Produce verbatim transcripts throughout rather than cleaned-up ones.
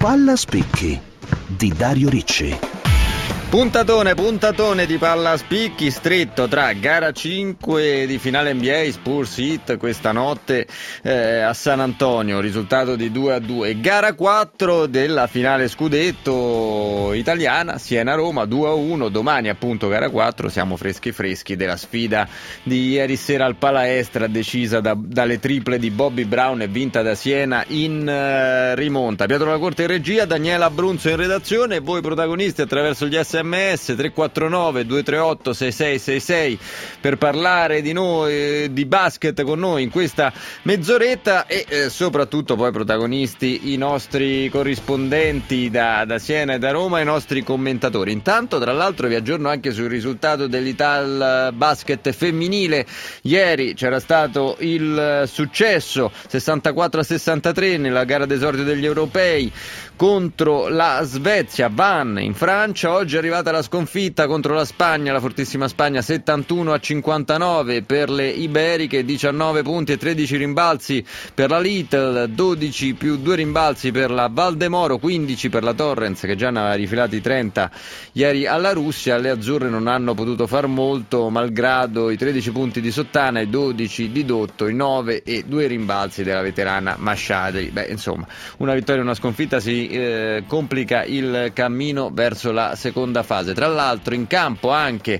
Palla Spicchi di Dario Ricci. Puntatone, puntatone di palla a spicchi stretto tra gara cinque di finale N B A Spurs Heat questa notte eh, a San Antonio, risultato di due a due, e gara quattro della finale scudetto italiana Siena-Roma due a uno. Domani appunto gara quattro, siamo freschi freschi della sfida di ieri sera al Palaestra, decisa da, dalle triple di Bobby Brown e vinta da Siena in uh, rimonta. Pietro La Corte in regia, Daniela Abrunzo in redazione e voi protagonisti attraverso gli S M S tre quattro nove due tre otto sei sei sei sei per parlare di noi, di basket con noi in questa mezz'oretta, e eh, soprattutto poi protagonisti i nostri corrispondenti da, da Siena e da Roma, i nostri commentatori. Intanto, tra l'altro, vi aggiorno anche sul risultato dell'Ital Basket femminile. Ieri c'era stato il successo sessantaquattro a sessantatré nella gara d'esordio degli europei contro la Svezia, Van in Francia. Oggi è arrivata la sconfitta contro la Spagna, la fortissima Spagna, settantuno a cinquantanove per le iberiche, diciannove punti e tredici rimbalzi per la Little, dodici più due rimbalzi per la Valdemoro, quindici per la Torrens che già ne aveva rifilati trenta ieri alla Russia. Le azzurre non hanno potuto far molto malgrado i tredici punti di Sottana, i dodici di Dotto, i nove e due rimbalzi della veterana Masciadri. Beh, insomma, una vittoria e una sconfitta si eh, complica il cammino verso la seconda fase. Tra l'altro in campo anche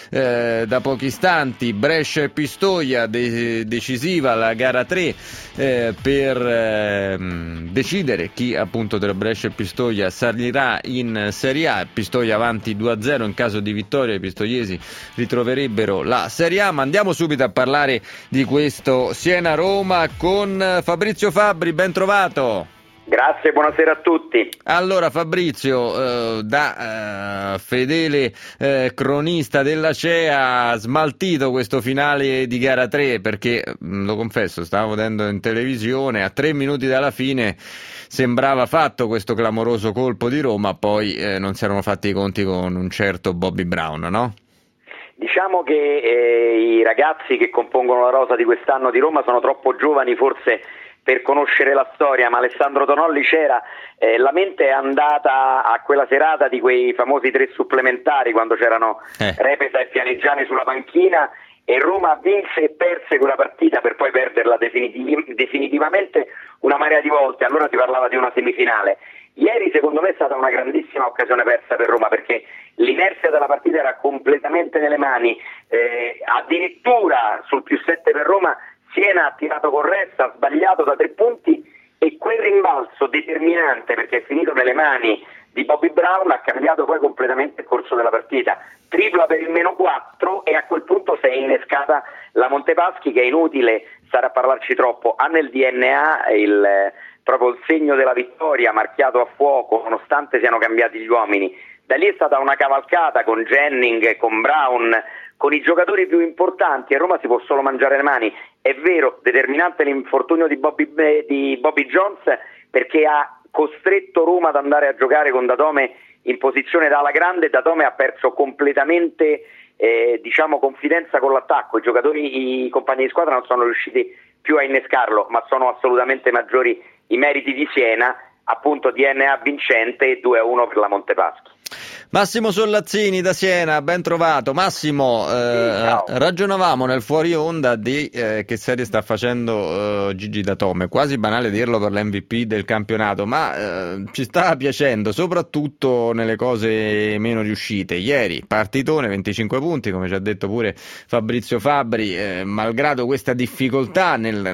eh, da pochi istanti Brescia e Pistoia, de- decisiva la gara tre eh, per eh, decidere chi appunto tra Brescia e Pistoia salirà in Serie A. Pistoia avanti due a zero, in caso di vittoria i pistoiesi ritroverebbero la Serie A. Ma andiamo subito a parlare di questo Siena-Roma con Fabrizio Fabbri, ben trovato. Grazie, buonasera a tutti. Allora Fabrizio, eh, da eh, fedele eh, cronista della C E A, ha smaltito questo finale di gara tre, perché lo confesso, stavo vedendo in televisione, a tre minuti dalla fine sembrava fatto questo clamoroso colpo di Roma, poi eh, non si erano fatti i conti con un certo Bobby Brown, no? Diciamo che eh, i ragazzi che compongono la rosa di quest'anno di Roma sono troppo giovani forse per conoscere la storia, ma Alessandro Tonolli c'era, eh, la mente è andata a quella serata di quei famosi tre supplementari, quando c'erano eh. Repeta e Pianigiani sulla panchina, e Roma vinse e perse quella partita per poi perderla definitiv- definitivamente una marea di volte. Allora si parlava di una semifinale. Ieri secondo me è stata una grandissima occasione persa per Roma, perché l'inerzia della partita era completamente nelle mani, eh, addirittura sul più sette per Roma Siena ha tirato con resta, ha sbagliato da tre punti, e quel rimbalzo determinante, perché è finito nelle mani di Bobby Brown, ha cambiato poi completamente il corso della partita. Tripla per il meno quattro e a quel punto si è innescata la Montepaschi, che è inutile stare a parlarci troppo, ha nel D N A il, proprio il segno della vittoria marchiato a fuoco, nonostante siano cambiati gli uomini. Da lì è stata una cavalcata con Jennings, con Brown, con i giocatori più importanti, e Roma si può solo mangiare le mani. È vero, determinante l'infortunio di Bobby, di Bobby Jones, perché ha costretto Roma ad andare a giocare con Datome in posizione da ala grande, e Datome ha perso completamente eh, diciamo confidenza con l'attacco. I giocatori, i compagni di squadra non sono riusciti più a innescarlo, ma sono assolutamente maggiori i meriti di Siena, appunto D N A vincente, due a uno per la Montepaschi. Massimo Sollazzini da Siena, ben trovato. Massimo, eh, sì, ragionavamo nel fuori onda di eh, che serie sta facendo eh, Gigi Datome, quasi banale dirlo per l'M V P del campionato, ma eh, ci sta piacendo soprattutto nelle cose meno riuscite. Ieri partitone, venticinque punti, come ci ha detto pure Fabrizio Fabbri, eh, malgrado questa difficoltà nel,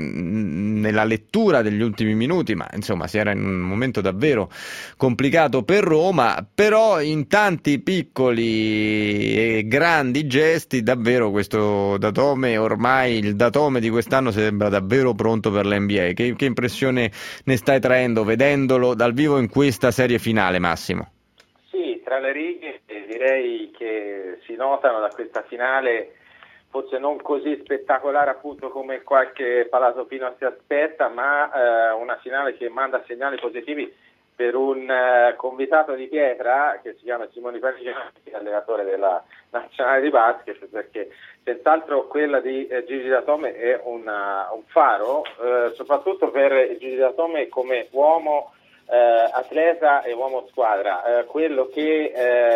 nella lettura degli ultimi minuti, ma insomma si era in un momento davvero complicato per Roma, però in tanti piccoli e grandi gesti davvero questo Datome, ormai il Datome di quest'anno, sembra davvero pronto per l'N B A. Che, che impressione ne stai traendo vedendolo dal vivo in questa serie finale, Massimo? Sì, tra le righe direi che si notano da questa finale, forse non così spettacolare appunto come qualche palatopino si aspetta, ma eh, una finale che manda segnali positivi per un uh, convitato di pietra che si chiama Simone Parigini, allenatore della nazionale di basket, perché senz'altro quella di eh, Gigi Datome è una, un faro, eh, soprattutto per Gigi Datome come uomo eh, atleta e uomo squadra, eh, quello che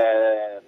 eh,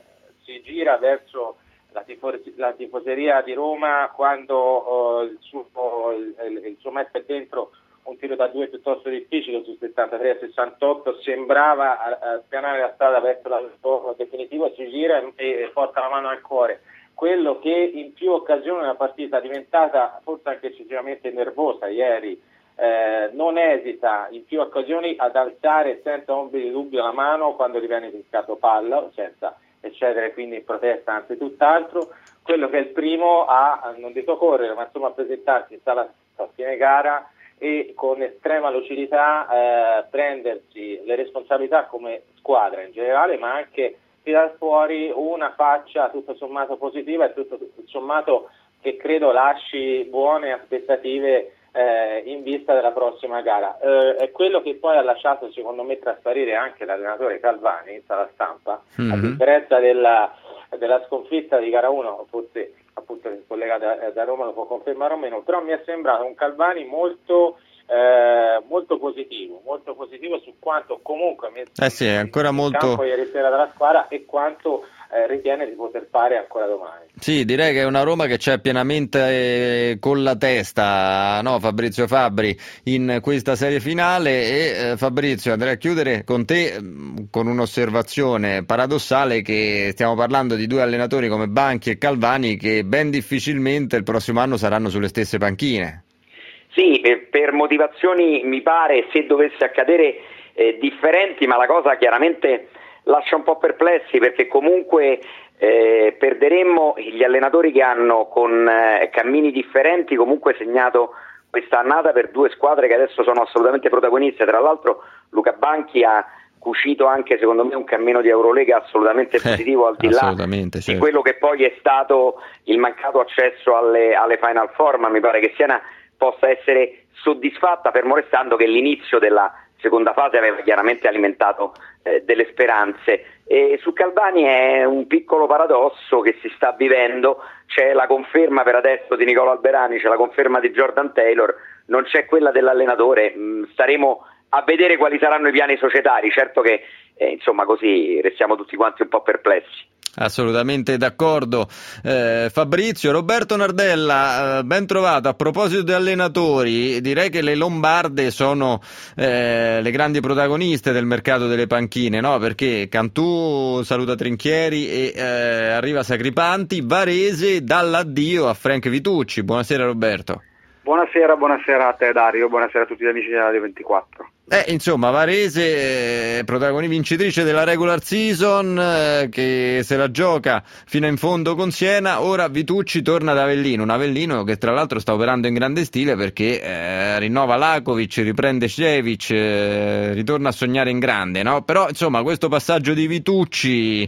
si gira verso la, tifo- la tifoseria di Roma quando eh, il, suo, il, il suo match è dentro un tiro da due piuttosto difficile su settantatré a sessantotto, sembrava a, a spianare la strada verso il definitivo, si gira e, e porta la mano al cuore. Quello che in più occasioni della partita è diventata forse anche eccessivamente nervosa ieri, eh, non esita in più occasioni ad alzare senza ombra di dubbio la mano quando gli viene fischiato palla, senza eccedere quindi in protesta, anzi tutt'altro. Quello che è il primo a, non dico correre, ma insomma a presentarsi in sala a fine gara e con estrema lucidità eh, prendersi le responsabilità come squadra in generale, ma anche tirar fuori una faccia tutto sommato positiva e tutto sommato che credo lasci buone aspettative eh, in vista della prossima gara. Eh, è quello che poi ha lasciato secondo me trasparire anche l'allenatore Calvani in sala stampa, mm-hmm. a differenza della, della sconfitta di gara uno, forse appunto il collega da, da Roma lo può confermare o meno, però mi è sembrato un Calvani molto eh, molto positivo, molto positivo su quanto comunque ha messo eh sì, è ancora in molto... campo ieri sera dalla squadra e quanto eh, ritiene di poter fare ancora domani. Sì, direi che è una Roma che c'è pienamente eh, con la testa, no, Fabrizio Fabbri, in questa serie finale. E eh, Fabrizio, andrei a chiudere con te mh, con un'osservazione paradossale, che stiamo parlando di due allenatori come Banchi e Calvani che ben difficilmente il prossimo anno saranno sulle stesse panchine. Sì, per motivazioni mi pare, se dovesse accadere, eh, differenti, ma la cosa chiaramente lascia un po' perplessi, perché comunque eh, perderemmo gli allenatori che hanno con eh, cammini differenti comunque segnato questa annata per due squadre che adesso sono assolutamente protagoniste. Tra l'altro Luca Banchi ha cucito anche secondo me un cammino di Eurolega assolutamente positivo, eh, al di là certo. di quello che poi è stato il mancato accesso alle, alle Final Four, ma mi pare che Siena possa essere soddisfatta, fermo restando che l'inizio della seconda fase aveva chiaramente alimentato eh, delle speranze. E su Calvani è un piccolo paradosso che si sta vivendo, c'è la conferma per adesso di Nicola Alberani, c'è la conferma di Jordan Taylor, non c'è quella dell'allenatore. Mh, staremo a vedere quali saranno i piani societari, certo che eh, insomma così restiamo tutti quanti un po' perplessi. Assolutamente d'accordo. eh, Fabrizio, Roberto Nardella, eh, ben trovato. A proposito di allenatori, direi che le lombarde sono eh, le grandi protagoniste del mercato delle panchine, no? Perché Cantù saluta Trinchieri e eh, arriva Sacripanti. Varese dà l'addio a Frank Vitucci. Buonasera Roberto. Buonasera, buonasera a te Dario, buonasera a tutti gli amici della Radio ventiquattro. Eh, insomma, Varese, eh, protagonista vincitrice della regular season, eh, che se la gioca fino in fondo con Siena. Ora Vitucci torna ad Avellino, un Avellino che tra l'altro sta operando in grande stile perché eh, rinnova Lakovic, riprende Šević, eh, ritorna a sognare in grande, no? Però insomma questo passaggio di Vitucci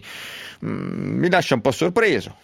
mh, mi lascia un po' sorpreso.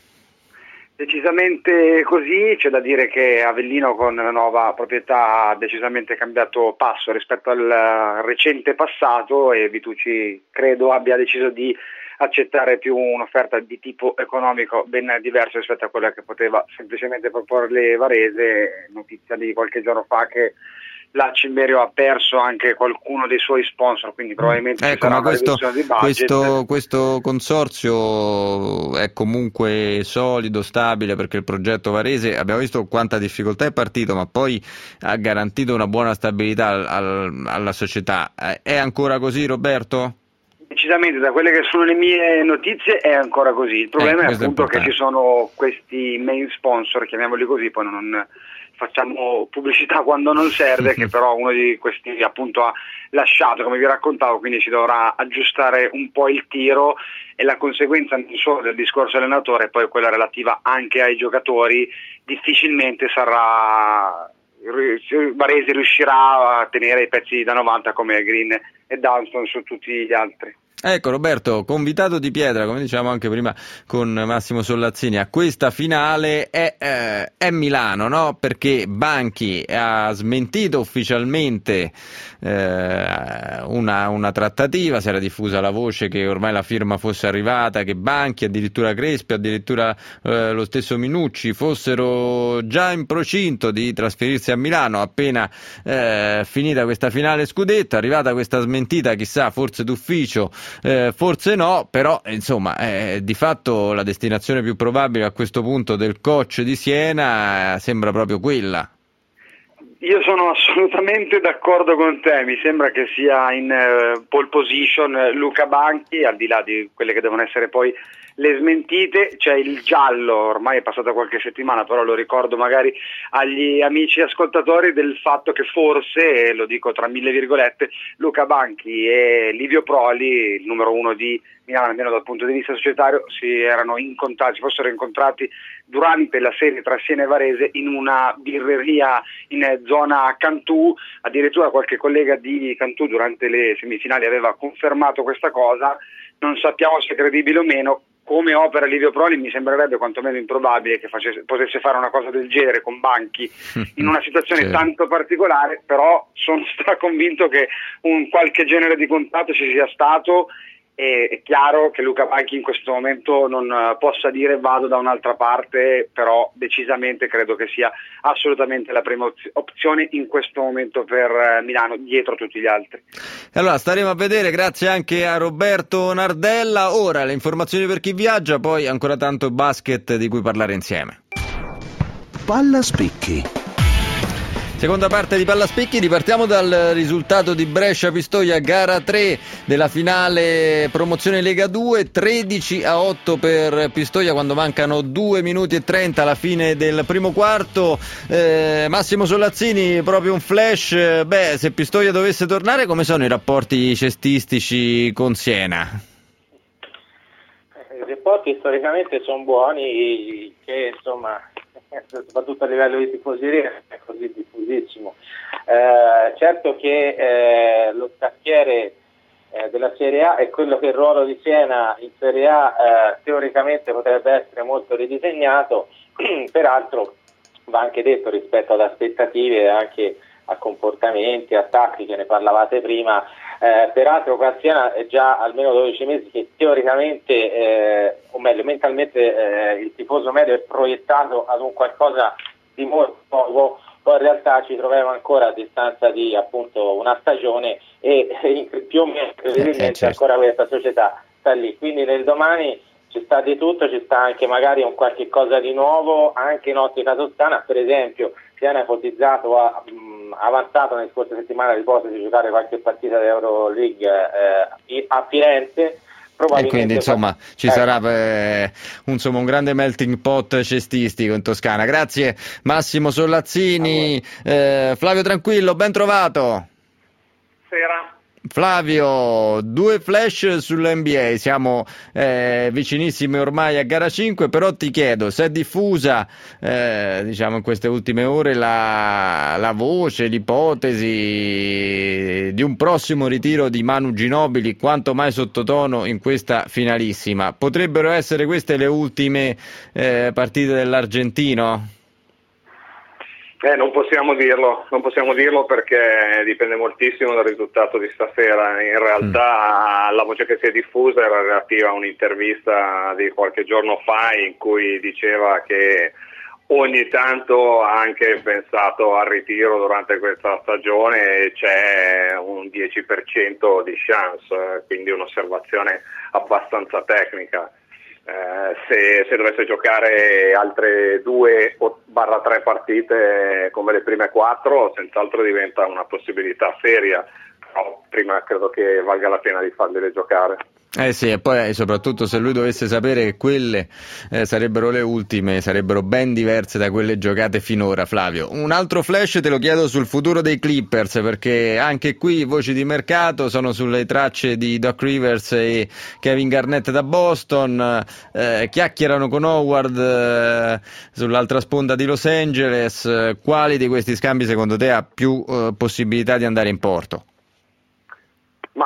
Decisamente così, c'è da dire che Avellino con la nuova proprietà ha decisamente cambiato passo rispetto al recente passato e Vitucci credo abbia deciso di accettare più un'offerta di tipo economico ben diversa rispetto a quella che poteva semplicemente proporle Varese. Notizia di qualche giorno fa che la Cimmerio ha perso anche qualcuno dei suoi sponsor, quindi probabilmente ecco, ci sarà ma una questo, riduzione di budget. questo, questo consorzio è comunque solido, stabile, perché il progetto Varese abbiamo visto quanta difficoltà è partito, ma poi ha garantito una buona stabilità al, al, alla società. È ancora così, Roberto? Decisamente, da quelle che sono le mie notizie è ancora così. Il problema eh, è appunto è che ci sono questi main sponsor, chiamiamoli così, poi non facciamo pubblicità quando non serve, che però uno di questi appunto ha lasciato, come vi raccontavo, quindi si dovrà aggiustare un po' il tiro, e la conseguenza non solo del discorso allenatore, poi quella relativa anche ai giocatori. Difficilmente sarà Varese riuscirà a tenere i pezzi da novanta come Green e Dunston su tutti gli altri. Ecco Roberto, convitato di pietra, come diciamo anche prima con Massimo Sollazzini, a questa finale è, eh, è Milano, no? Perché Banchi ha smentito ufficialmente eh, una, una trattativa, si era diffusa la voce che ormai la firma fosse arrivata, che Banchi, addirittura Crespi, addirittura eh, lo stesso Minucci fossero già in procinto di trasferirsi a Milano appena eh, finita questa finale scudetto, è arrivata questa smentita, chissà, forse d'ufficio, Eh, forse no, però insomma eh, di fatto la destinazione più probabile a questo punto del coach di Siena eh, sembra proprio quella. Io sono assolutamente d'accordo con te, mi sembra che sia in uh, pole position Luca Banchi, al di là di quelle che devono essere poi le smentite. C'è il giallo, ormai è passata qualche settimana, però lo ricordo magari agli amici ascoltatori, del fatto che forse, e lo dico tra mille virgolette, Luca Banchi e Livio Proli, il numero uno di Milano, almeno dal punto di vista societario, si erano incontrati, si fossero incontrati durante la serie tra Siena e Varese in una birreria in zona Cantù. Addirittura qualche collega di Cantù durante le semifinali aveva confermato questa cosa. Non sappiamo se è credibile o meno. Come opera Livio Proli mi sembrerebbe quantomeno improbabile che facesse, potesse fare una cosa del genere con Banchi in una situazione certo. tanto particolare, però sono straconvinto che un qualche genere di contatto ci sia stato. E è chiaro che Luca Banchi in questo momento non uh, possa dire vado da un'altra parte, però decisamente credo che sia assolutamente la prima oz- opzione in questo momento per uh, Milano, dietro tutti gli altri. Allora staremo a vedere, grazie anche a Roberto Nardella. Ora le informazioni per chi viaggia, poi ancora tanto basket di cui parlare insieme. Palla Spicchi. Seconda parte di Palla Spicchi, ripartiamo dal risultato di Brescia-Pistoia, gara tre della finale promozione Lega due, tredici a otto per Pistoia quando mancano due minuti e trenta alla fine del primo quarto. Eh, Massimo Sollazzini, proprio un flash, beh, se Pistoia dovesse tornare, come sono i rapporti cestistici con Siena? I rapporti storicamente sono buoni, che insomma, soprattutto a livello di tifoseria è così diffusissimo. Eh, certo che eh, lo scacchiere eh, della Serie A è quello che il ruolo di Siena in Serie A eh, teoricamente potrebbe essere molto ridisegnato, peraltro va anche detto rispetto ad aspettative e anche a comportamenti, a tattiche, ne parlavate prima. Eh, peraltro qua a Siena è già almeno dodici mesi che teoricamente, eh, o meglio mentalmente, eh, il tifoso medio è proiettato ad un qualcosa di molto nuovo, poi in realtà ci troviamo ancora a distanza di appunto una stagione e eh, più o meno incredibilmente eh, certo. ancora questa società sta lì, quindi nel domani ci sta di tutto, ci sta anche magari un qualche cosa di nuovo anche in ottica toscana. Per esempio Siena ha ipotizzato, ha mh, avanzato nelle scorse settimane l'ipotesi di giocare qualche partita di Euroleague eh, a Firenze. E quindi insomma ci ecco. sarà eh, un, insomma, un grande melting pot cestistico in Toscana. Grazie Massimo Sollazzini. eh, Flavio Tranquillo, ben trovato. Sera. Flavio, due flash sull'N B A, siamo eh, vicinissimi ormai a gara cinque, però ti chiedo se è diffusa eh, diciamo in queste ultime ore la, la voce, l'ipotesi di un prossimo ritiro di Manu Ginobili, quanto mai sottotono in questa finalissima. Potrebbero essere queste le ultime eh, partite dell'argentino? Eh, non possiamo dirlo, non possiamo dirlo perché dipende moltissimo dal risultato di stasera. In realtà mm. la voce che si è diffusa era relativa a un'intervista di qualche giorno fa in cui diceva che ogni tanto ha anche pensato al ritiro durante questa stagione e c'è un dieci per cento di chance, quindi un'osservazione abbastanza tecnica. Eh, se, se dovesse giocare altre due barra tre partite come le prime quattro, senz'altro diventa una possibilità seria, però prima credo che valga la pena di farle giocare. Eh sì, e poi soprattutto se lui dovesse sapere che quelle eh, sarebbero le ultime, sarebbero ben diverse da quelle giocate finora. Flavio, un altro flash te lo chiedo sul futuro dei Clippers, perché anche qui voci di mercato sono sulle tracce di Doc Rivers e Kevin Garnett da Boston, eh, chiacchierano con Howard eh, sull'altra sponda di Los Angeles. Eh, quali di questi scambi secondo te ha più eh, possibilità di andare in porto? Ma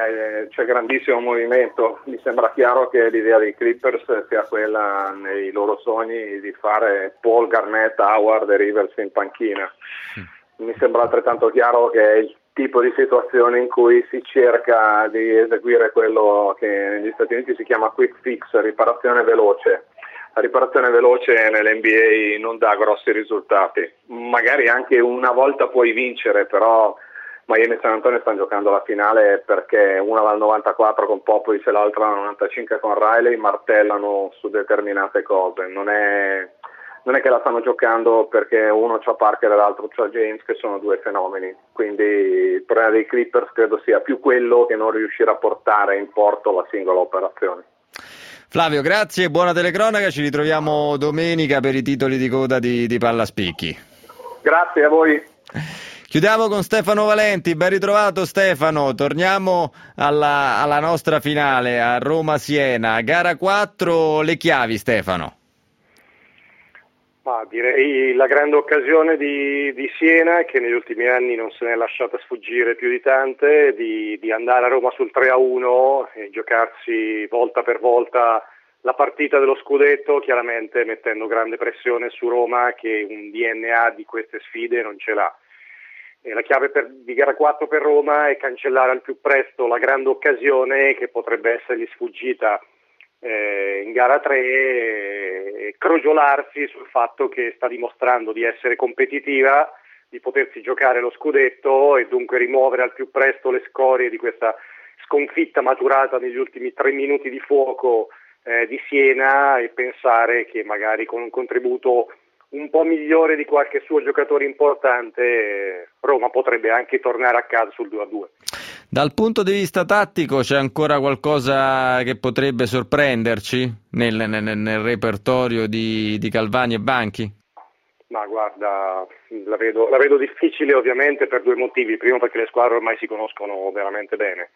eh, c'è grandissimo movimento. Mi sembra chiaro che l'idea dei Clippers sia quella nei loro sogni di fare Paul, Garnett, Howard e Rivers in panchina. Mi sembra altrettanto chiaro che è il tipo di situazione in cui si cerca di eseguire quello che negli Stati Uniti si chiama quick fix, riparazione veloce. La riparazione veloce nell'N B A non dà grossi risultati, magari anche una volta puoi vincere, però Miami e San Antonio stanno giocando la finale perché una va al novantaquattro con Popovich e l'altra al novantacinque con Riley, martellano su determinate cose, non è, non è che la stanno giocando perché uno c'ha Parker e l'altro c'ha James, che sono due fenomeni, quindi il problema dei Clippers credo sia più quello che non riuscire a portare in porto la singola operazione. Flavio, grazie, buona telecronaca, ci ritroviamo domenica per i titoli di coda di, di Palla Spicchi. Grazie a voi. Chiudiamo con Stefano Valenti, ben ritrovato Stefano, torniamo alla, alla nostra finale a Roma-Siena, gara quattro, le chiavi Stefano. Ma direi la grande occasione di, di Siena, che negli ultimi anni non se ne è lasciata sfuggire più di tante, di, di andare a Roma sul tre a uno e giocarsi volta per volta la partita dello scudetto, chiaramente mettendo grande pressione su Roma che un D N A di queste sfide non ce l'ha. E la chiave per, di gara quattro per Roma è cancellare al più presto la grande occasione che potrebbe essergli sfuggita Eh, in gara tre e crogiolarsi sul fatto che sta dimostrando di essere competitiva, di potersi giocare lo scudetto e dunque rimuovere al più presto le scorie di questa sconfitta maturata negli ultimi tre minuti di fuoco eh, di Siena e pensare che magari con un contributo un po' migliore di qualche suo giocatore importante eh, Roma potrebbe anche tornare a casa sul due a due. Dal punto di vista tattico c'è ancora qualcosa che potrebbe sorprenderci nel, nel, nel repertorio di, di Calvani e Banchi? Ma guarda, la vedo, la vedo difficile ovviamente per due motivi. Primo perché le squadre ormai si conoscono veramente bene.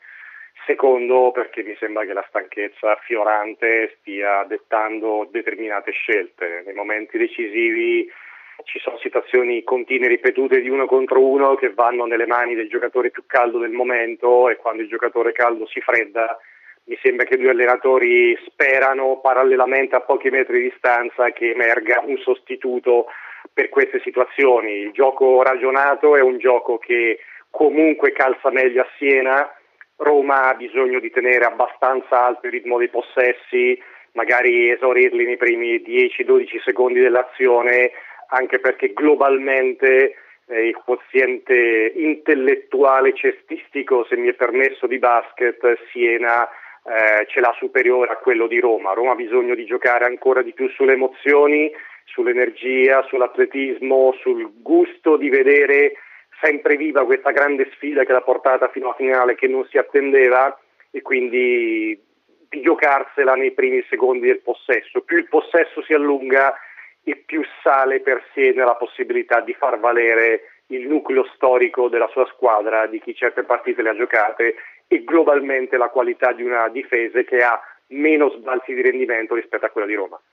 Secondo perché mi sembra che la stanchezza fiorante stia dettando determinate scelte. Nei momenti decisivi ci sono situazioni continue ripetute di uno contro uno che vanno nelle mani del giocatore più caldo del momento e quando il giocatore caldo si fredda mi sembra che i due allenatori sperano parallelamente a pochi metri di distanza che emerga un sostituto per queste situazioni. Il gioco ragionato è un gioco che comunque calza meglio a Siena. Roma ha bisogno di tenere abbastanza alto il ritmo dei possessi, magari esaurirli nei primi dieci dodici secondi dell'azione, anche perché globalmente eh, il quoziente intellettuale cestistico, se mi è permesso, di basket, Siena eh, ce l'ha superiore a quello di Roma. Roma ha bisogno di giocare ancora di più sulle emozioni, sull'energia, sull'atletismo, sul gusto di vedere sempre viva questa grande sfida che l'ha portata fino alla finale che non si attendeva e quindi di giocarsela nei primi secondi del possesso. Più il possesso si allunga e più sale per Siena la possibilità di far valere il nucleo storico della sua squadra, di chi certe partite le ha giocate e globalmente la qualità di una difesa che ha meno sbalzi di rendimento rispetto a quella di Roma.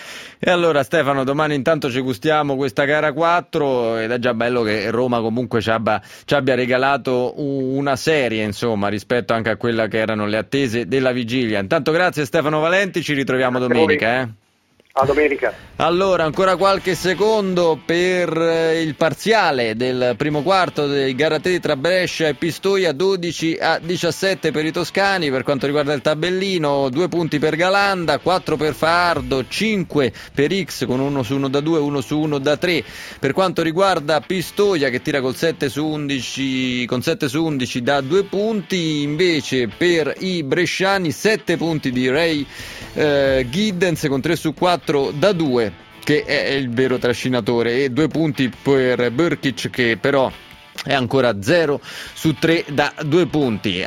E allora Stefano, domani intanto ci gustiamo questa gara quattro ed è già bello che Roma comunque ci abbia, ci abbia regalato una serie, insomma, rispetto anche a quella che erano le attese della vigilia. Intanto grazie Stefano Valenti, ci ritroviamo grazie domenica. Eh. A domenica. Allora, ancora qualche secondo per il parziale del primo quarto di gara tre tra Brescia e Pistoia, dodici a diciassette per i toscani. Per quanto riguarda il tabellino, due punti per Galanda, quattro per Faardo, cinque per X con uno su uno da due, uno su uno da tre. Per quanto riguarda Pistoia che tira col sette su undici, con sette su undici da due punti, invece per i bresciani sette punti di Ray eh, Giddens con tre su quattro da due, che è il vero trascinatore, e due punti per Burkic che però è ancora zero su tre da due punti.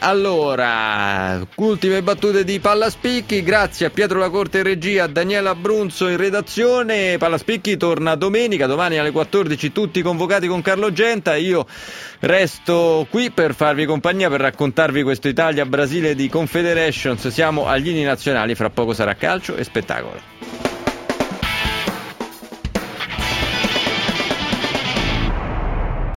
Allora, ultime battute di Pallaspicchi, grazie a Pietro Lacorte in regia, a Daniela Brunzo in redazione. Pallaspicchi torna domenica, domani alle quattordici tutti convocati con Carlo Genta. Io resto qui per farvi compagnia, per raccontarvi questo Italia-Brasile di Confederations. Siamo agli inni nazionali, fra poco sarà calcio e spettacolo.